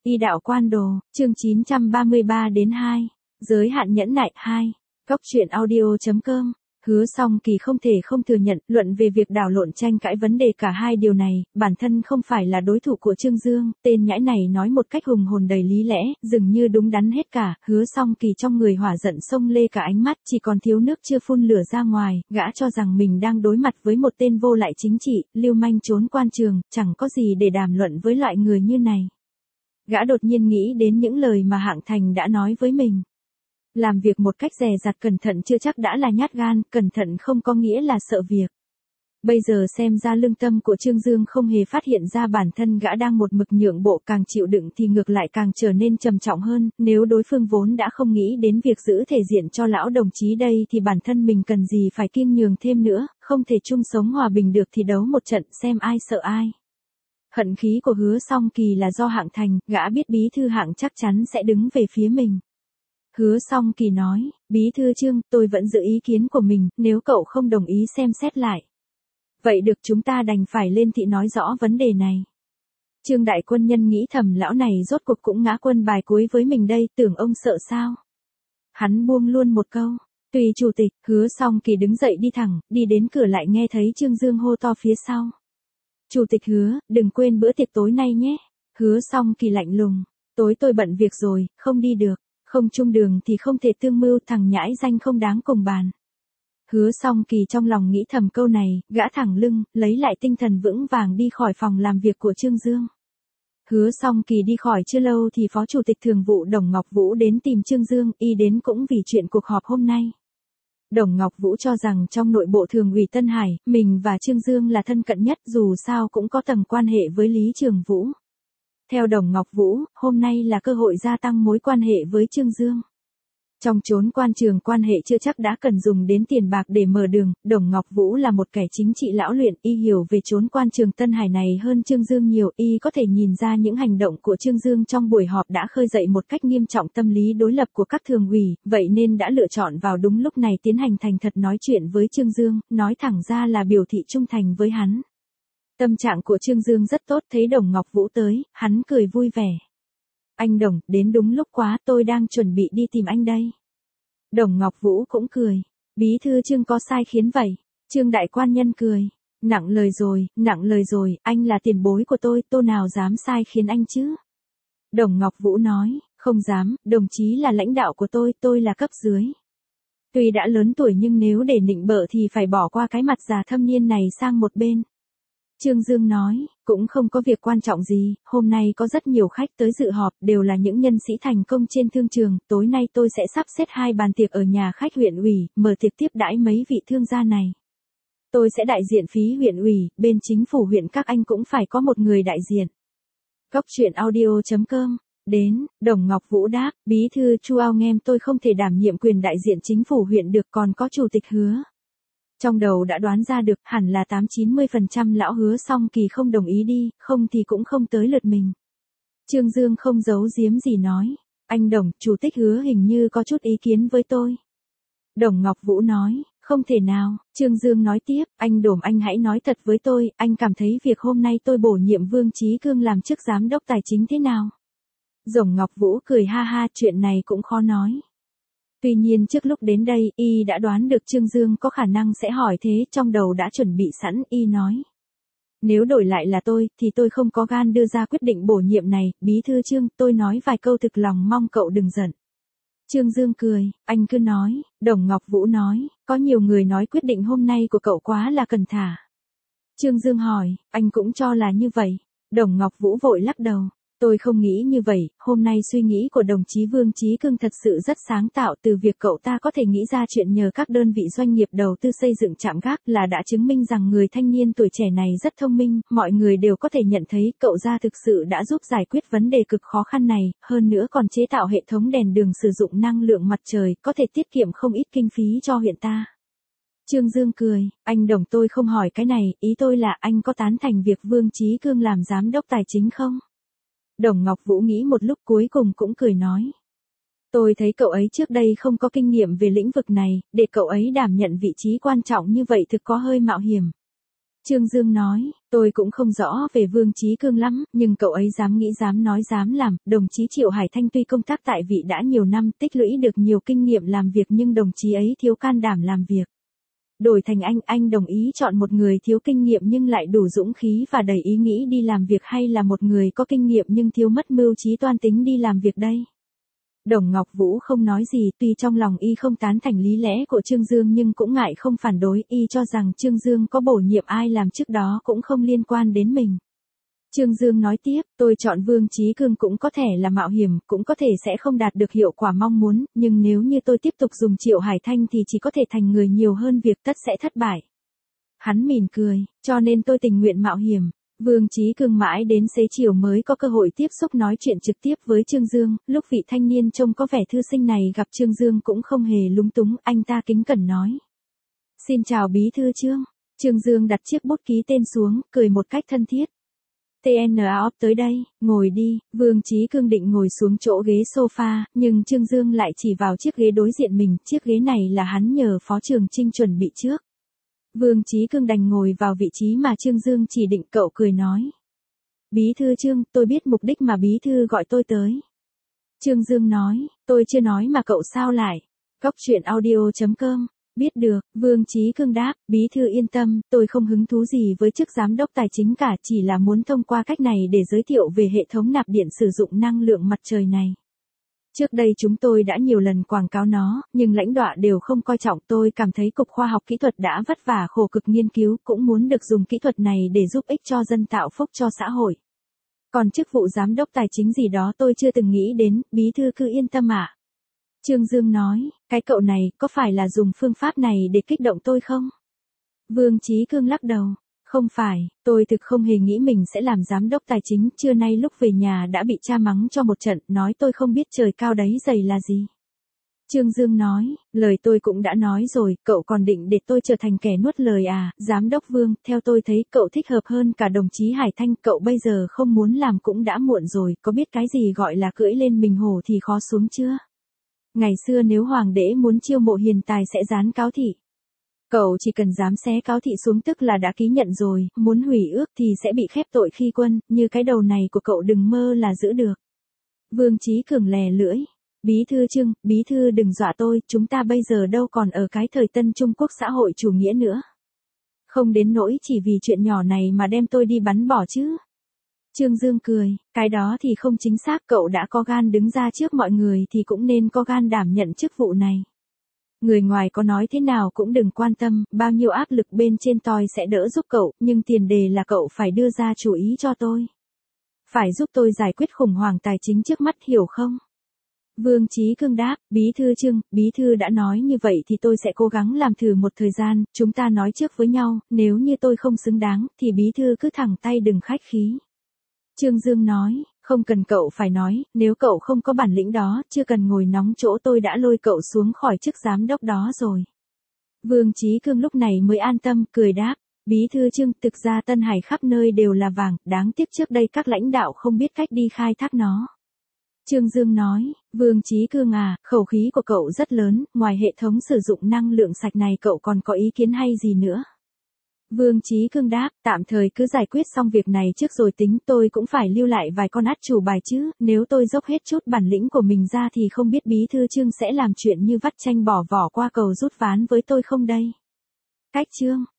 Y đạo quan đồ, chương 933 đến 2. Giới hạn nhẫn nại 2. Góc truyện audio.com. Hứa Song Kỳ không thể không thừa nhận, luận về việc đảo lộn tranh cãi vấn đề cả hai điều này, bản thân không phải là đối thủ của Trương Dương, tên nhãi này nói một cách hùng hồn đầy lý lẽ, dường như đúng đắn hết cả, Hứa Song Kỳ trong người hỏa giận xông lê cả ánh mắt, chỉ còn thiếu nước chưa phun lửa ra ngoài, gã cho rằng mình đang đối mặt với một tên vô lại chính trị, lưu manh trốn quan trường, chẳng có gì để đàm luận với loại người như này. Gã đột nhiên nghĩ đến những lời mà Hạng Thành đã nói với mình. Làm việc một cách dè dặt cẩn thận chưa chắc đã là nhát gan, cẩn thận không có nghĩa là sợ việc. Bây giờ xem ra lương tâm của Trương Dương không hề phát hiện ra bản thân gã đang một mực nhượng bộ, càng chịu đựng thì ngược lại càng trở nên trầm trọng hơn, nếu đối phương vốn đã không nghĩ đến việc giữ thể diện cho lão đồng chí đây thì bản thân mình cần gì phải kiêng nhường thêm nữa, không thể chung sống hòa bình được thì đấu một trận xem ai sợ ai. Hận khí của Hứa Song Kỳ là do Hạng Thành, gã biết bí thư Hạng chắc chắn sẽ đứng về phía mình. Hứa Song Kỳ nói, bí thư Trương, tôi vẫn giữ ý kiến của mình, nếu cậu không đồng ý xem xét lại. Vậy được, chúng ta đành phải lên thị nói rõ vấn đề này. Trương Đại Quân Nhân nghĩ thầm lão này rốt cuộc cũng ngã quân bài cuối với mình đây, tưởng ông sợ sao. Hắn buông luôn một câu, tùy chủ tịch. Hứa Song Kỳ đứng dậy đi thẳng, đi đến cửa lại nghe thấy Trương Dương hô to phía sau. Chủ tịch Hứa, đừng quên bữa tiệc tối nay nhé. Hứa Song Kỳ lạnh lùng, tối tôi bận việc rồi, không đi được. Không chung đường thì không thể tương mưu, thằng nhãi danh không đáng cùng bàn. Hứa Song Kỳ trong lòng nghĩ thầm câu này, gã thẳng lưng, lấy lại tinh thần vững vàng đi khỏi phòng làm việc của Trương Dương. Hứa Song Kỳ đi khỏi chưa lâu thì Phó Chủ tịch Thường vụ Đồng Ngọc Vũ đến tìm Trương Dương, y đến cũng vì chuyện cuộc họp hôm nay. Đồng Ngọc Vũ cho rằng trong nội bộ Thường ủy Tân Hải, mình và Trương Dương là thân cận nhất, dù sao cũng có tầng quan hệ với Lý Trường Vũ. Theo Đồng Ngọc Vũ, hôm nay là cơ hội gia tăng mối quan hệ với Trương Dương. Trong chốn quan trường quan hệ chưa chắc đã cần dùng đến tiền bạc để mở đường, Đồng Ngọc Vũ là một kẻ chính trị lão luyện, y hiểu về chốn quan trường Tân Hải này hơn Trương Dương nhiều, y có thể nhìn ra những hành động của Trương Dương trong buổi họp đã khơi dậy một cách nghiêm trọng tâm lý đối lập của các thường ủy, vậy nên đã lựa chọn vào đúng lúc này tiến hành thành thật nói chuyện với Trương Dương, nói thẳng ra là biểu thị trung thành với hắn. Tâm trạng của Trương Dương rất tốt, thấy Đồng Ngọc Vũ tới, hắn cười vui vẻ. Anh Đồng, đến đúng lúc quá, tôi đang chuẩn bị đi tìm anh đây. Đồng Ngọc Vũ cũng cười. Bí thư Trương có sai khiến vậy? Trương Đại Quan Nhân cười. Nặng lời rồi, anh là tiền bối của tôi nào dám sai khiến anh chứ? Đồng Ngọc Vũ nói, không dám, đồng chí là lãnh đạo của tôi là cấp dưới. Tuy đã lớn tuổi nhưng nếu để nịnh bợ thì phải bỏ qua cái mặt già thâm niên này sang một bên. Trương Dương nói, cũng không có việc quan trọng gì, hôm nay có rất nhiều khách tới dự họp, đều là những nhân sĩ thành công trên thương trường, tối nay tôi sẽ sắp xếp 2 bàn tiệc ở nhà khách huyện ủy, mở tiệc tiếp đãi mấy vị thương gia này. Tôi sẽ đại diện phí huyện ủy, bên chính phủ huyện các anh cũng phải có một người đại diện. Góc truyện audio.com. Đến, Đồng Ngọc Vũ đáp, bí thư Chu Ao Nghem tôi không thể đảm nhiệm quyền đại diện chính phủ huyện được, còn có chủ tịch Hứa. Trong đầu đã đoán ra được, hẳn là 80-90% lão Hứa Song Kỳ không đồng ý đi, không thì cũng không tới lượt mình. Trương Dương không giấu giếm gì nói, anh Đồng, chủ tịch Hứa hình như có chút ý kiến với tôi. Đồng Ngọc Vũ nói, không thể nào. Trương Dương nói tiếp, anh Đổm, anh hãy nói thật với tôi, anh cảm thấy việc hôm nay tôi bổ nhiệm Vương Chí Cương làm chức giám đốc tài chính thế nào? Đồng Ngọc Vũ cười ha ha, chuyện này cũng khó nói. Tuy nhiên trước lúc đến đây, y đã đoán được Trương Dương có khả năng sẽ hỏi thế, trong đầu đã chuẩn bị sẵn, y nói. Nếu đổi lại là tôi, thì tôi không có gan đưa ra quyết định bổ nhiệm này, bí thư Trương, tôi nói vài câu thực lòng mong cậu đừng giận. Trương Dương cười, anh cứ nói. Đồng Ngọc Vũ nói, có nhiều người nói quyết định hôm nay của cậu quá là cẩn thả. Trương Dương hỏi, anh cũng cho là như vậy. Đồng Ngọc Vũ vội lắc đầu. Tôi không nghĩ như vậy, hôm nay suy nghĩ của đồng chí Vương Chí Cương thật sự rất sáng tạo, từ việc cậu ta có thể nghĩ ra chuyện nhờ các đơn vị doanh nghiệp đầu tư xây dựng trạm gác là đã chứng minh rằng người thanh niên tuổi trẻ này rất thông minh, mọi người đều có thể nhận thấy cậu ta thực sự đã giúp giải quyết vấn đề cực khó khăn này, hơn nữa còn chế tạo hệ thống đèn đường sử dụng năng lượng mặt trời, có thể tiết kiệm không ít kinh phí cho huyện ta. Trương Dương cười, anh Đồng tôi không hỏi cái này, ý tôi là anh có tán thành việc Vương Chí Cương làm giám đốc tài chính không? Đồng Ngọc Vũ nghĩ một lúc cuối cùng cũng cười nói. Tôi thấy cậu ấy trước đây không có kinh nghiệm về lĩnh vực này, để cậu ấy đảm nhận vị trí quan trọng như vậy thực có hơi mạo hiểm. Trương Dương nói, tôi cũng không rõ về Vương Chí Cương lắm, nhưng cậu ấy dám nghĩ dám nói dám làm, đồng chí Triệu Hải Thanh tuy công tác tại vị đã nhiều năm, tích lũy được nhiều kinh nghiệm làm việc nhưng đồng chí ấy thiếu can đảm làm việc. Đổi thành anh đồng ý chọn một người thiếu kinh nghiệm nhưng lại đủ dũng khí và đầy ý nghĩ đi làm việc hay là một người có kinh nghiệm nhưng thiếu mất mưu trí toan tính đi làm việc đây? Đồng Ngọc Vũ không nói gì, tuy trong lòng y không tán thành lý lẽ của Trương Dương nhưng cũng ngại không phản đối, y cho rằng Trương Dương có bổ nhiệm ai làm trước đó cũng không liên quan đến mình. Trương Dương nói tiếp, tôi chọn Vương Chí Cương cũng có thể là mạo hiểm, cũng có thể sẽ không đạt được hiệu quả mong muốn, nhưng nếu như tôi tiếp tục dùng Triệu Hải Thanh thì chỉ có thể thành người nhiều hơn việc tất sẽ thất bại. Hắn mỉm cười, cho nên tôi tình nguyện mạo hiểm. Vương Chí Cương mãi đến xế chiều mới có cơ hội tiếp xúc nói chuyện trực tiếp với Trương Dương, lúc vị thanh niên trông có vẻ thư sinh này gặp Trương Dương cũng không hề lúng túng, anh ta kính cẩn nói. Xin chào bí thư Trương. Trương Dương đặt chiếc bút ký tên xuống, cười một cách thân thiết. TNA tới đây, ngồi đi. Vương Chí Cương định ngồi xuống chỗ ghế sofa, nhưng Trương Dương lại chỉ vào chiếc ghế đối diện mình, chiếc ghế này là hắn nhờ Phó Trường Chinh chuẩn bị trước. Vương Chí Cương đành ngồi vào vị trí mà Trương Dương chỉ định, cậu cười nói. Bí thư Trương, tôi biết mục đích mà bí thư gọi tôi tới. Trương Dương nói, tôi chưa nói mà cậu sao lại. Góc truyện audio.com. Biết được, Vương Chí Cương đáp, bí thư yên tâm, tôi không hứng thú gì với chức giám đốc tài chính cả, chỉ là muốn thông qua cách này để giới thiệu về hệ thống nạp điện sử dụng năng lượng mặt trời này. Trước đây chúng tôi đã nhiều lần quảng cáo nó, nhưng lãnh đạo đều không coi trọng. Tôi cảm thấy Cục Khoa học Kỹ thuật đã vất vả khổ cực nghiên cứu, cũng muốn được dùng kỹ thuật này để giúp ích cho dân, tạo phúc cho xã hội. Còn chức vụ giám đốc tài chính gì đó tôi chưa từng nghĩ đến, bí thư cứ yên tâm ạ. Trương Dương nói, cái cậu này có phải là dùng phương pháp này để kích động tôi không? Vương Chí Cương lắc đầu. Không phải, tôi thực không hề nghĩ mình sẽ làm giám đốc tài chính, trưa nay lúc về nhà đã bị cha mắng cho một trận, nói tôi không biết trời cao đáy dày là gì. Trương Dương nói, lời tôi cũng đã nói rồi, cậu còn định để tôi trở thành kẻ nuốt lời à? Giám đốc Vương, theo tôi thấy cậu thích hợp hơn cả đồng chí Hải Thanh, cậu bây giờ không muốn làm cũng đã muộn rồi, có biết cái gì gọi là cưỡi lên mình hổ thì khó xuống chưa? Ngày xưa nếu hoàng đế muốn chiêu mộ hiền tài sẽ dán cáo thị. Cậu chỉ cần dám xé cáo thị xuống tức là đã ký nhận rồi, muốn hủy ước thì sẽ bị khép tội khi quân, như cái đầu này của cậu đừng mơ là giữ được. Vương Chí Cương lè lưỡi. Bí thư Trương, bí thư đừng dọa tôi, chúng ta bây giờ đâu còn ở cái thời Tân Trung Quốc xã hội chủ nghĩa nữa. Không đến nỗi chỉ vì chuyện nhỏ này mà đem tôi đi bắn bỏ chứ. Trương Dương cười, cái đó thì không chính xác, cậu đã có gan đứng ra trước mọi người thì cũng nên có gan đảm nhận chức vụ này. Người ngoài có nói thế nào cũng đừng quan tâm, bao nhiêu áp lực bên trên tôi sẽ đỡ giúp cậu, nhưng tiền đề là cậu phải đưa ra chủ ý cho tôi. Phải giúp tôi giải quyết khủng hoảng tài chính trước mắt, hiểu không? Vương Chí Cương đáp, bí thư Trương, bí thư đã nói như vậy thì tôi sẽ cố gắng làm thử một thời gian, chúng ta nói trước với nhau, nếu như tôi không xứng đáng, thì bí thư cứ thẳng tay đừng khách khí. Trương Dương nói, không cần cậu phải nói, nếu cậu không có bản lĩnh đó, chưa cần ngồi nóng chỗ tôi đã lôi cậu xuống khỏi chức giám đốc đó rồi. Vương Chí Cương lúc này mới an tâm, cười đáp, bí thư Trương, thực ra Tân Hải khắp nơi đều là vàng, đáng tiếc trước đây các lãnh đạo không biết cách đi khai thác nó. Trương Dương nói, Vương Chí Cương à, khẩu khí của cậu rất lớn, ngoài hệ thống sử dụng năng lượng sạch này cậu còn có ý kiến hay gì nữa? Vương Chí Cương đáp, tạm thời cứ giải quyết xong việc này trước rồi tính, tôi cũng phải lưu lại vài con át chủ bài chứ, nếu tôi dốc hết chút bản lĩnh của mình ra thì không biết bí thư Trương sẽ làm chuyện như vắt chanh bỏ vỏ qua cầu rút ván với tôi không đây. Cách Trương,